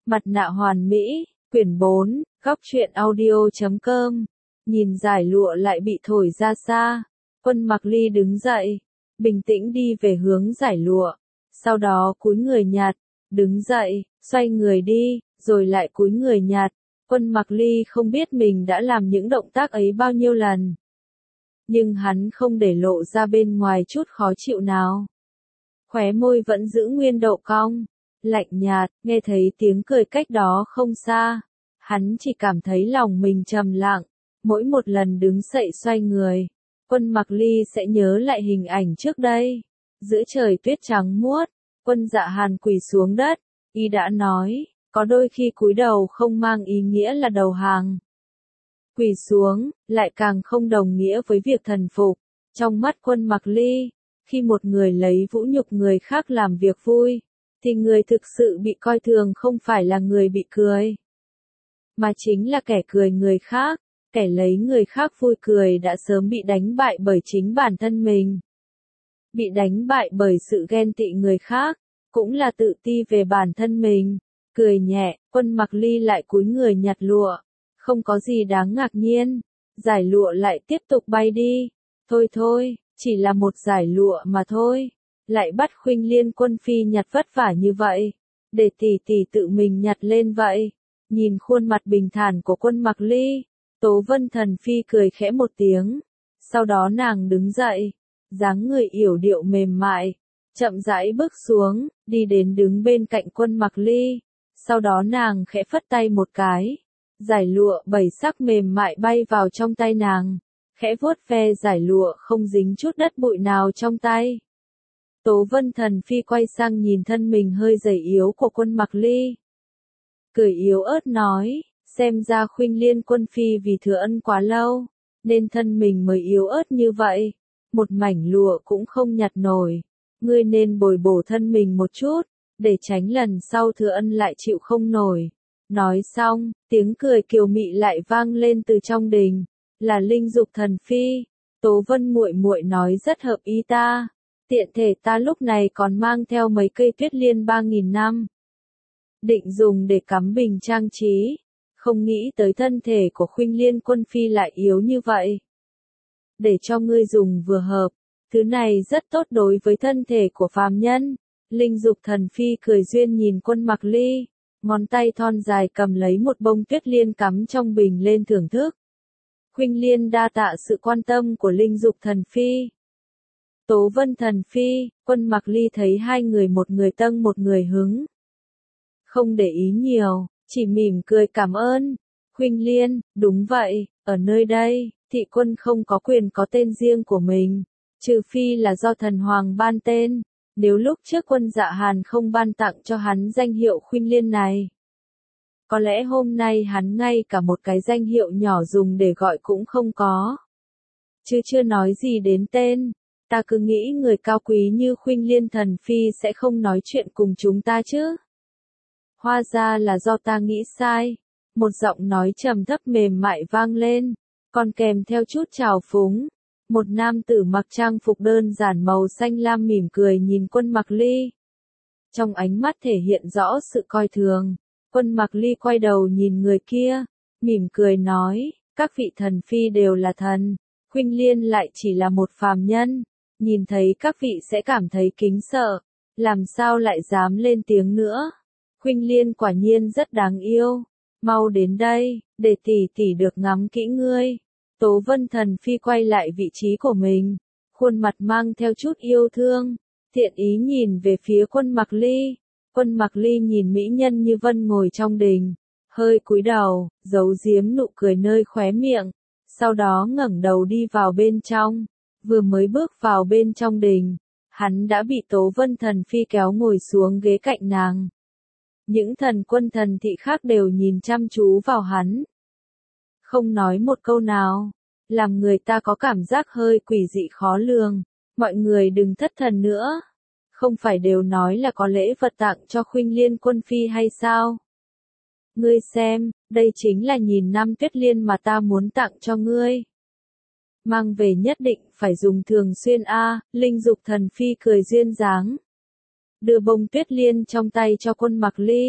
Mặt nạ hoàn mỹ, quyển 4, góc truyện audio.com. Nhìn dải lụa lại bị thổi ra xa, Quân Mặc Ly đứng dậy, bình tĩnh đi về hướng dải lụa, sau đó cúi người nhặt, đứng dậy, xoay người đi, rồi lại cúi người nhặt. Quân Mặc Ly không biết mình đã làm những động tác ấy bao nhiêu lần, nhưng hắn không để lộ ra bên ngoài chút khó chịu nào. Khóe môi vẫn giữ nguyên độ cong, lạnh nhạt, nghe thấy tiếng cười cách đó không xa. Hắn chỉ cảm thấy lòng mình trầm lặng, mỗi một lần đứng dậy xoay người, Quân Mặc Ly sẽ nhớ lại hình ảnh trước đây. Giữa trời tuyết trắng muốt, Quân Dạ Hàn quỳ xuống đất, y đã nói, có đôi khi cúi đầu không mang ý nghĩa là đầu hàng. Quỳ xuống, lại càng không đồng nghĩa với việc thần phục. Trong mắt Quân Mặc Ly, khi một người lấy vũ nhục người khác làm việc vui, thì người thực sự bị coi thường không phải là người bị cười, mà chính là kẻ cười người khác. Kẻ lấy người khác vui cười đã sớm bị đánh bại bởi chính bản thân mình. Bị đánh bại bởi sự ghen tị người khác, cũng là tự ti về bản thân mình. Cười nhẹ, Quân Mặc Ly lại cúi người nhặt lụa. Không có gì đáng ngạc nhiên, dải lụa lại tiếp tục bay đi. Thôi thôi, chỉ là một dải lụa mà thôi. Lại bắt Khuynh Liên Quân Phi nhặt vất vả như vậy, để tỷ tỷ tự mình nhặt lên vậy. Nhìn khuôn mặt bình thản của Quân Mặc Ly, Tố Vân Thần Phi cười khẽ một tiếng. Sau đó nàng đứng dậy, dáng người yểu điệu mềm mại, chậm rãi bước xuống, đi đến đứng bên cạnh Quân Mặc Ly. Sau đó nàng khẽ phất tay một cái, dải lụa 7 sắc mềm mại bay vào trong tay nàng, khẽ vuốt ve dải lụa không dính chút đất bụi nào trong tay. Tố Vân Thần Phi quay sang nhìn thân mình hơi gầy yếu của Quân Mặc Ly, cười yếu ớt nói, xem ra Khuynh Liên Quân Phi vì thừa ân quá lâu, nên thân mình mới yếu ớt như vậy, một mảnh lụa cũng không nhặt nổi. Ngươi nên bồi bổ thân mình một chút, để tránh lần sau thừa ân lại chịu không nổi. Nói xong, tiếng cười kiều mị lại vang lên từ trong đình, là Linh Dục Thần Phi. Tố Vân muội muội nói rất hợp ý ta, tiện thể ta lúc này còn mang theo mấy cây tuyết liên 3.000 năm, định dùng để cắm bình trang trí. Không nghĩ tới thân thể của Khuynh Liên Quân Phi lại yếu như vậy. Để cho ngươi dùng vừa hợp, thứ này rất tốt đối với thân thể của phàm nhân. Linh Dục Thần Phi cười duyên nhìn Quân Mặc Ly, ngón tay thon dài cầm lấy một bông tuyết liên cắm trong bình lên thưởng thức. Khuynh Liên đa tạ sự quan tâm của Linh Dục Thần Phi. Tố Vân Thần Phi, Quân Mặc Ly thấy hai người một người tâng một người hứng, không để ý nhiều, chỉ mỉm cười cảm ơn. Khuynh Liên, đúng vậy, ở nơi đây, thị quân không có quyền có tên riêng của mình, trừ phi là do thần hoàng ban tên. Nếu lúc trước Quân Dạ Hàn không ban tặng cho hắn danh hiệu Khuynh Liên này, có lẽ hôm nay hắn ngay cả một cái danh hiệu nhỏ dùng để gọi cũng không có. Chứ chưa nói gì đến tên, ta cứ nghĩ người cao quý như Khuynh Liên Thần Phi sẽ không nói chuyện cùng chúng ta chứ. Hóa ra là do ta nghĩ sai. Một giọng nói trầm thấp mềm mại vang lên, còn kèm theo chút trào phúng. Một nam tử mặc trang phục đơn giản màu xanh lam mỉm cười nhìn Quân Mặc Ly, trong ánh mắt thể hiện rõ sự coi thường. Quân Mặc Ly quay đầu nhìn người kia, mỉm cười nói, các vị thần phi đều là thần, Khuynh Liên lại chỉ là một phàm nhân, nhìn thấy các vị sẽ cảm thấy kính sợ, làm sao lại dám lên tiếng nữa. Khuynh Liên quả nhiên rất đáng yêu, mau đến đây, để tỷ tỷ được ngắm kỹ ngươi. Tố Vân Thần Phi quay lại vị trí của mình, khuôn mặt mang theo chút yêu thương, thiện ý nhìn về phía Quân Mặc Ly. Quân Mặc Ly nhìn mỹ nhân như vân ngồi trong đình, hơi cúi đầu, giấu giếm nụ cười nơi khóe miệng, sau đó ngẩng đầu đi vào bên trong. Vừa mới bước vào bên trong đình, hắn đã bị Tố Vân Thần Phi kéo ngồi xuống ghế cạnh nàng. Những thần quân thần thị khác đều nhìn chăm chú vào hắn, không nói một câu nào, làm người ta có cảm giác hơi quỷ dị khó lường. Mọi người đừng thất thần nữa, không phải đều nói là có lễ vật tặng cho Khuynh Liên Quân Phi hay sao? Ngươi xem, đây chính là nghìn năm tuyết liên mà ta muốn tặng cho ngươi. Mang về nhất định phải dùng thường xuyên a. Linh Dục Thần Phi cười duyên dáng, đưa bông tuyết liên trong tay cho Quân Mặc Ly.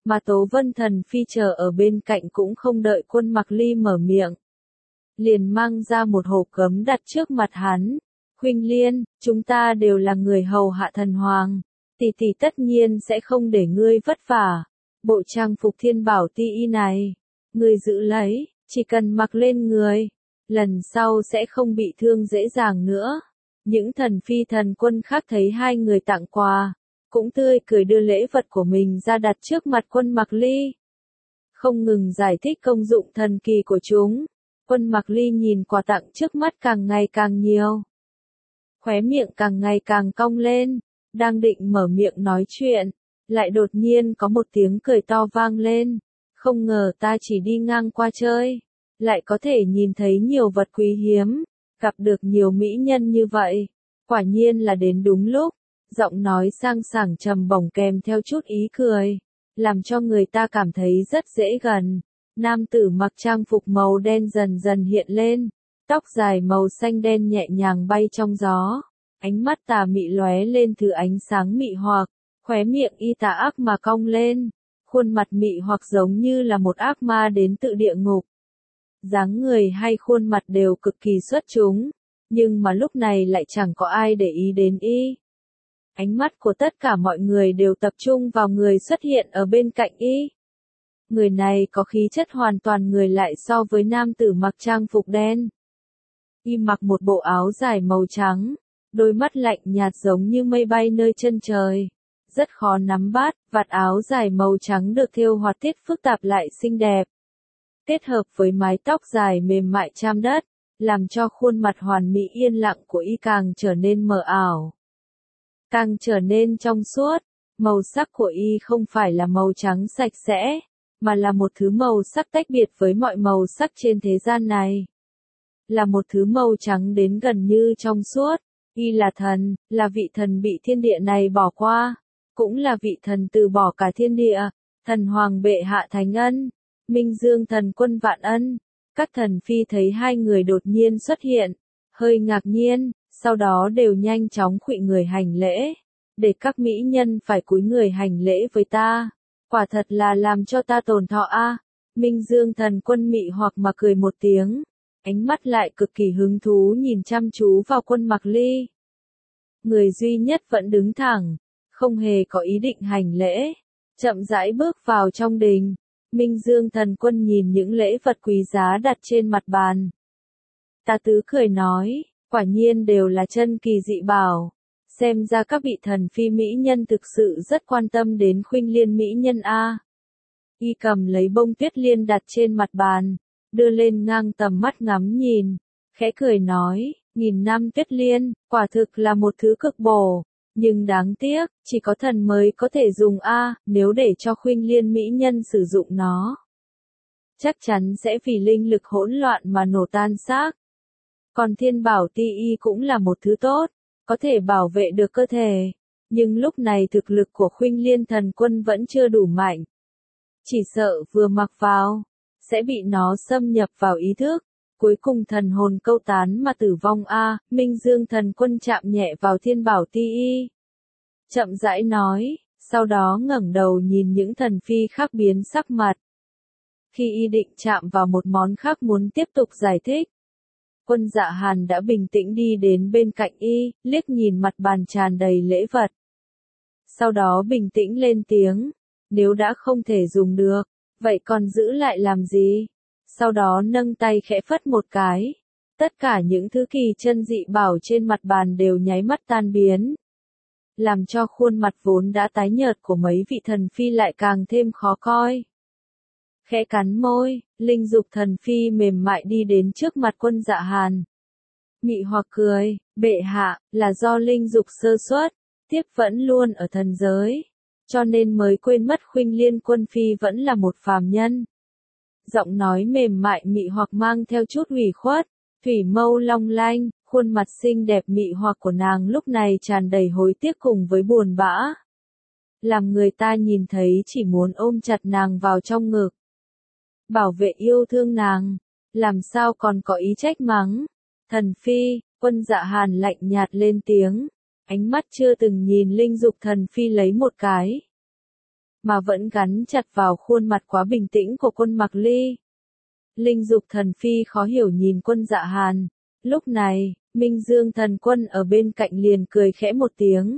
mà Tố Vân Thần Phi chờ ở bên cạnh cũng không đợi Quân Mặc Ly mở miệng. Liền mang ra một hộp gấm đặt trước mặt hắn. Khuynh Liên, chúng ta đều là người hầu hạ thần hoàng. Tỷ tỷ tất nhiên sẽ không để ngươi vất vả. Bộ trang phục thiên bảo ti y này, ngươi giữ lấy, chỉ cần mặc lên người, lần sau sẽ không bị thương dễ dàng nữa. Những thần phi thần quân khác thấy hai người tặng quà, cũng tươi cười đưa lễ vật của mình ra đặt trước mặt Quân Mặc Ly. Không ngừng giải thích công dụng thần kỳ của chúng, Quân Mặc Ly nhìn quà tặng trước mắt càng ngày càng nhiều. Khóe miệng càng ngày càng cong lên, đang định mở miệng nói chuyện, lại đột nhiên có một tiếng cười to vang lên. Không ngờ ta chỉ đi ngang qua chơi, lại có thể nhìn thấy nhiều vật quý hiếm, gặp được nhiều mỹ nhân như vậy. Quả nhiên là đến đúng lúc, giọng nói sang sảng trầm bổng kèm theo chút ý cười, làm cho người ta cảm thấy rất dễ gần. Nam tử mặc trang phục màu đen dần dần hiện lên, tóc dài màu xanh đen nhẹ nhàng bay trong gió, ánh mắt tà mị lóe lên thứ ánh sáng mị hoặc, khóe miệng y tà ác mà cong lên, khuôn mặt mị hoặc giống như là một ác ma đến tự địa ngục. Dáng người hay khuôn mặt đều cực kỳ xuất chúng, nhưng mà lúc này lại chẳng có ai để ý đến y. Ánh mắt của tất cả mọi người đều tập trung vào người xuất hiện ở bên cạnh y. Người này có khí chất hoàn toàn ngược lại so với nam tử mặc trang phục đen. Y mặc một bộ áo dài màu trắng, đôi mắt lạnh nhạt giống như mây bay nơi chân trời. Rất khó nắm bắt, vạt áo dài màu trắng được thêu họa tiết phức tạp lại xinh đẹp. Kết hợp với mái tóc dài mềm mại chạm đất, làm cho khuôn mặt hoàn mỹ yên lặng của y càng trở nên mờ ảo. Càng trở nên trong suốt, màu sắc của y không phải là màu trắng sạch sẽ, mà là một thứ màu sắc tách biệt với mọi màu sắc trên thế gian này. Là một thứ màu trắng đến gần như trong suốt, y là thần, là vị thần bị thiên địa này bỏ qua, cũng là vị thần từ bỏ cả thiên địa, thần hoàng bệ hạ thánh ân, Minh Dương thần quân vạn ân. Các thần phi thấy hai người đột nhiên xuất hiện, hơi ngạc nhiên, sau đó đều nhanh chóng khuỵu người hành lễ, để các mỹ nhân phải cúi người hành lễ với ta. Quả thật là làm cho ta tổn thọ a. Minh Dương thần quân mị hoặc mà cười một tiếng, ánh mắt lại cực kỳ hứng thú nhìn chăm chú vào Quân Mặc Ly. Người duy nhất vẫn đứng thẳng, không hề có ý định hành lễ, chậm rãi bước vào trong đình. Minh Dương thần quân nhìn những lễ vật quý giá đặt trên mặt bàn. Ta tứ cười nói, quả nhiên đều là chân kỳ dị bảo. Xem ra các vị thần phi mỹ nhân thực sự rất quan tâm đến Khuynh Liên mỹ nhân a. Y cầm lấy bông tuyết liên đặt trên mặt bàn, đưa lên ngang tầm mắt ngắm nhìn, khẽ cười nói, nghìn năm tuyết liên, quả thực là một thứ cực bổ, nhưng đáng tiếc, chỉ có thần mới có thể dùng a, nếu để cho Khuynh Liên mỹ nhân sử dụng nó, chắc chắn sẽ vì linh lực hỗn loạn mà nổ tan xác. Còn thiên bảo ti y cũng là một thứ tốt, có thể bảo vệ được cơ thể, nhưng lúc này thực lực của Khuynh Liên thần quân vẫn chưa đủ mạnh. Chỉ sợ vừa mặc vào, sẽ bị nó xâm nhập vào ý thức, cuối cùng thần hồn câu tán mà tử vong a. Minh Dương thần quân chạm nhẹ vào thiên bảo ti y, chậm rãi nói, sau đó ngẩng đầu nhìn những thần phi khác biến sắc mặt. Khi y định chạm vào một món khác muốn tiếp tục giải thích, Quân Dạ Hàn đã bình tĩnh đi đến bên cạnh y, liếc nhìn mặt bàn tràn đầy lễ vật. Sau đó bình tĩnh lên tiếng, nếu đã không thể dùng được, vậy còn giữ lại làm gì? Sau đó nâng tay khẽ phất một cái. Tất cả những thứ kỳ chân dị bảo trên mặt bàn đều nháy mắt tan biến, làm cho khuôn mặt vốn đã tái nhợt của mấy vị thần phi lại càng thêm khó coi. Khẽ cắn môi, linh dục thần phi mềm mại đi đến trước mặt Quân Dạ Hàn. Mị hoặc cười, bệ hạ, là do linh dục sơ suất, tiếp vẫn luôn ở thần giới, cho nên mới quên mất Khuynh Liên quân phi vẫn là một phàm nhân. Giọng nói mềm mại mị hoặc mang theo chút ủy khuất, thủy mâu long lanh, khuôn mặt xinh đẹp mị hoặc của nàng lúc này tràn đầy hối tiếc cùng với buồn bã. Làm người ta nhìn thấy chỉ muốn ôm chặt nàng vào trong ngực, bảo vệ yêu thương nàng, làm sao còn có ý trách mắng. Thần phi, Quân Dạ Hàn lạnh nhạt lên tiếng, ánh mắt chưa từng nhìn linh dục thần phi lấy một cái. mà vẫn gắn chặt vào khuôn mặt quá bình tĩnh của Quân Mặc Ly. Linh Dục Thần Phi khó hiểu nhìn Quân Dạ Hàn. Lúc này, Minh Dương Thần Quân ở bên cạnh liền cười khẽ một tiếng.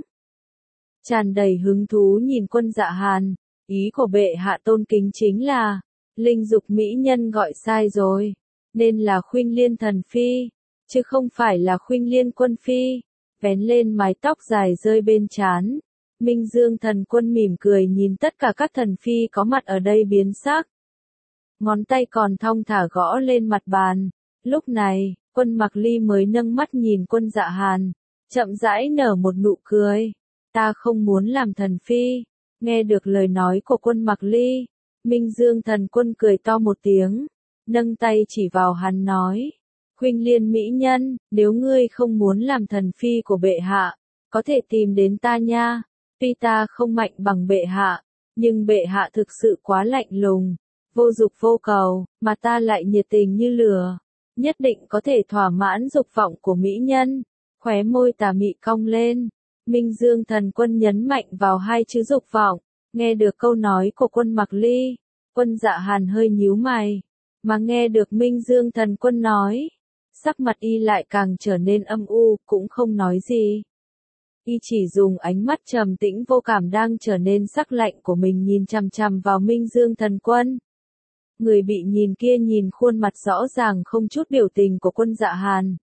Tràn đầy hứng thú nhìn Quân Dạ Hàn, ý của bệ hạ tôn kính chính là, Linh Dục mỹ nhân gọi sai rồi, nên là Khuynh Liên Thần Phi, chứ không phải là Khuynh Liên Quân Phi. Vén lên mái tóc dài rơi bên trán, Minh Dương Thần Quân mỉm cười nhìn tất cả các thần phi có mặt ở đây biến sắc. Ngón tay còn thong thả gõ lên mặt bàn. Lúc này, Quân Mặc Ly mới nâng mắt nhìn Quân Dạ Hàn, chậm rãi nở một nụ cười. Ta không muốn làm thần phi. Nghe được lời nói của Quân Mặc Ly, Minh Dương Thần Quân cười to một tiếng, nâng tay chỉ vào hắn nói. Khuynh Liên mỹ nhân, nếu ngươi không muốn làm thần phi của bệ hạ, có thể tìm đến ta nha. Tuy ta không mạnh bằng bệ hạ, nhưng bệ hạ thực sự quá lạnh lùng, vô dục vô cầu, mà ta lại nhiệt tình như lửa, nhất định có thể thỏa mãn dục vọng của mỹ nhân. Khóe môi tà mị cong lên, Minh Dương Thần Quân nhấn mạnh vào hai chữ dục vọng. Nghe được câu nói của Quân Mặc Ly, Quân Dạ Hàn hơi nhíu mày, mà nghe được Minh Dương Thần Quân nói, sắc mặt y lại càng trở nên âm u, cũng không nói gì. Y chỉ dùng ánh mắt trầm tĩnh vô cảm đang trở nên sắc lạnh của mình nhìn chằm chằm vào Minh Dương Thần Quân. Người bị nhìn kia nhìn khuôn mặt rõ ràng không chút biểu tình của Quân Dạ Hàn.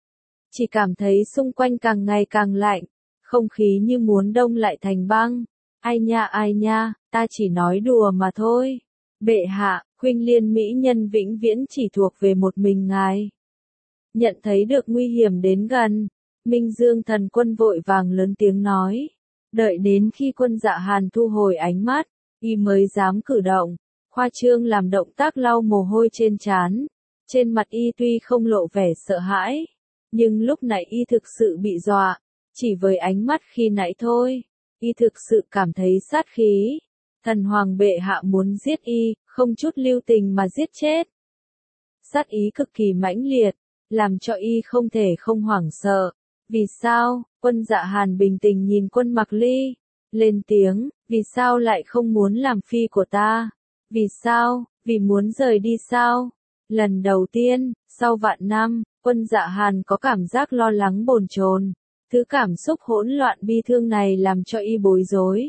Chỉ cảm thấy xung quanh càng ngày càng lạnh, không khí như muốn đông lại thành băng. Ai nha, ta chỉ nói đùa mà thôi. Bệ hạ, Khuynh Liên mỹ nhân vĩnh viễn chỉ thuộc về một mình ngài. Nhận thấy được nguy hiểm đến gần, Minh Dương Thần Quân vội vàng lớn tiếng nói. Đợi đến khi Quân Dạ Hàn thu hồi ánh mắt, y mới dám cử động, khoa trương làm động tác lau mồ hôi trên trán. Trên mặt y tuy không lộ vẻ sợ hãi, nhưng lúc nãy y thực sự bị dọa, chỉ với ánh mắt khi nãy thôi, y thực sự cảm thấy sát khí. Thần hoàng bệ hạ muốn giết y, không chút lưu tình mà giết chết. Sát ý cực kỳ mãnh liệt, làm cho y không thể không hoảng sợ. Vì sao? Quân Dạ Hàn bình tĩnh nhìn Quân Mặc Ly, lên tiếng, vì sao lại không muốn làm phi của ta? Vì sao? Vì muốn rời đi sao? Lần đầu tiên, sau vạn năm, Quân Dạ Hàn có cảm giác lo lắng bồn chồn. Thứ cảm xúc hỗn loạn bi thương này làm cho y bối rối.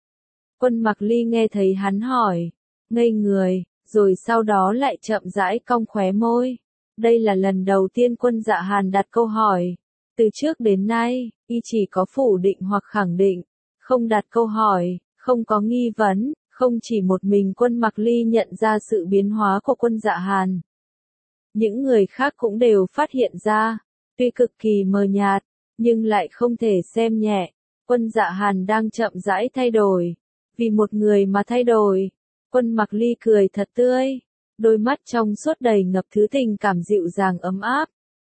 Quân Mặc Ly nghe thấy hắn hỏi, ngây người, rồi sau đó lại chậm rãi cong khóe môi. Đây là lần đầu tiên Quân Dạ Hàn đặt câu hỏi. Từ trước đến nay, y chỉ có phủ định hoặc khẳng định, không đặt câu hỏi, không có nghi vấn. Không chỉ một mình Quân Mặc Ly nhận ra sự biến hóa của Quân Dạ Hàn. Những người khác cũng đều phát hiện ra, tuy cực kỳ mờ nhạt, nhưng lại không thể xem nhẹ. Quân Dạ Hàn đang chậm rãi thay đổi. Vì một người mà thay đổi. Quân Mặc Ly cười thật tươi, đôi mắt trong suốt đầy ngập thứ tình cảm dịu dàng ấm áp.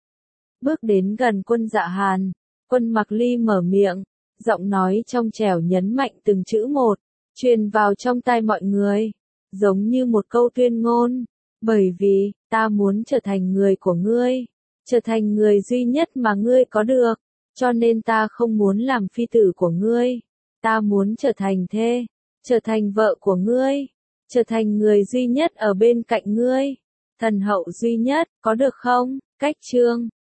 Bước đến gần Quân Dạ Hàn, Quân Mặc Ly mở miệng, giọng nói trong trẻo nhấn mạnh từng chữ một, truyền vào trong tai mọi người, giống như một câu tuyên ngôn. Bởi vì, ta muốn trở thành người của ngươi, trở thành người duy nhất mà ngươi có được, cho nên ta không muốn làm phi tử của ngươi. Ta muốn trở thành thê, trở thành vợ của ngươi, trở thành người duy nhất ở bên cạnh ngươi, thần hậu duy nhất, có được không? Cách chương